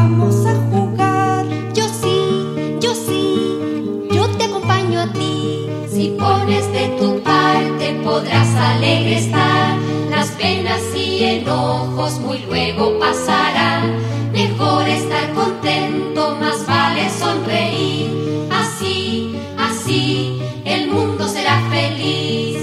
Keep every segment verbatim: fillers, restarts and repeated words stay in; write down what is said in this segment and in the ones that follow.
vamos a jugar. Yo sí, yo sí, yo te acompaño a ti. Si pones de tu parte podrás alegre estar. Las penas y enojos muy luego pasarán. Mejor estar contento, más vale sonreír. Así, así, el mundo será feliz.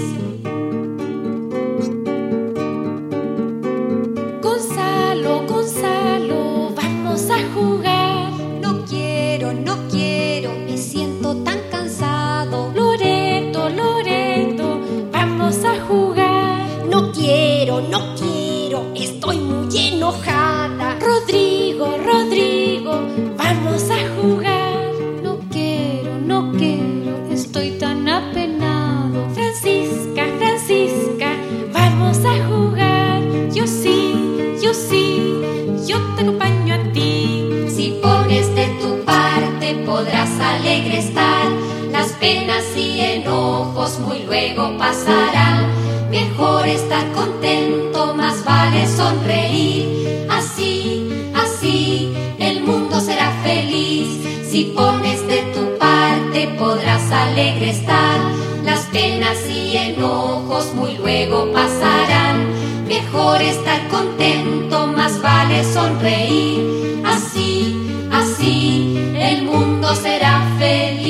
Gonzalo, Gonzalo, vamos a jugar. No quiero, no quiero, Me siento tan cansado. Loreto, Loreto, vamos a jugar. No quiero, no quiero, estoy muy enojada. Rodrigo, Rodrigo, vamos a jugar. No quiero, no quiero, estoy tan apenado. Francisca, Francisca, vamos a jugar. Yo sí, yo sí, yo te acompaño a ti. Si pones de tu parte podrás alegre estar. Las penas y enojos muy luego pasarán. Mejor estar contento, más vale sonreír. Así, así, el mundo será feliz. Si pones de tu parte podrás alegre estar. Las penas y enojos muy luego pasarán. Mejor estar contento, más vale sonreír. Así, así, el mundo será feliz.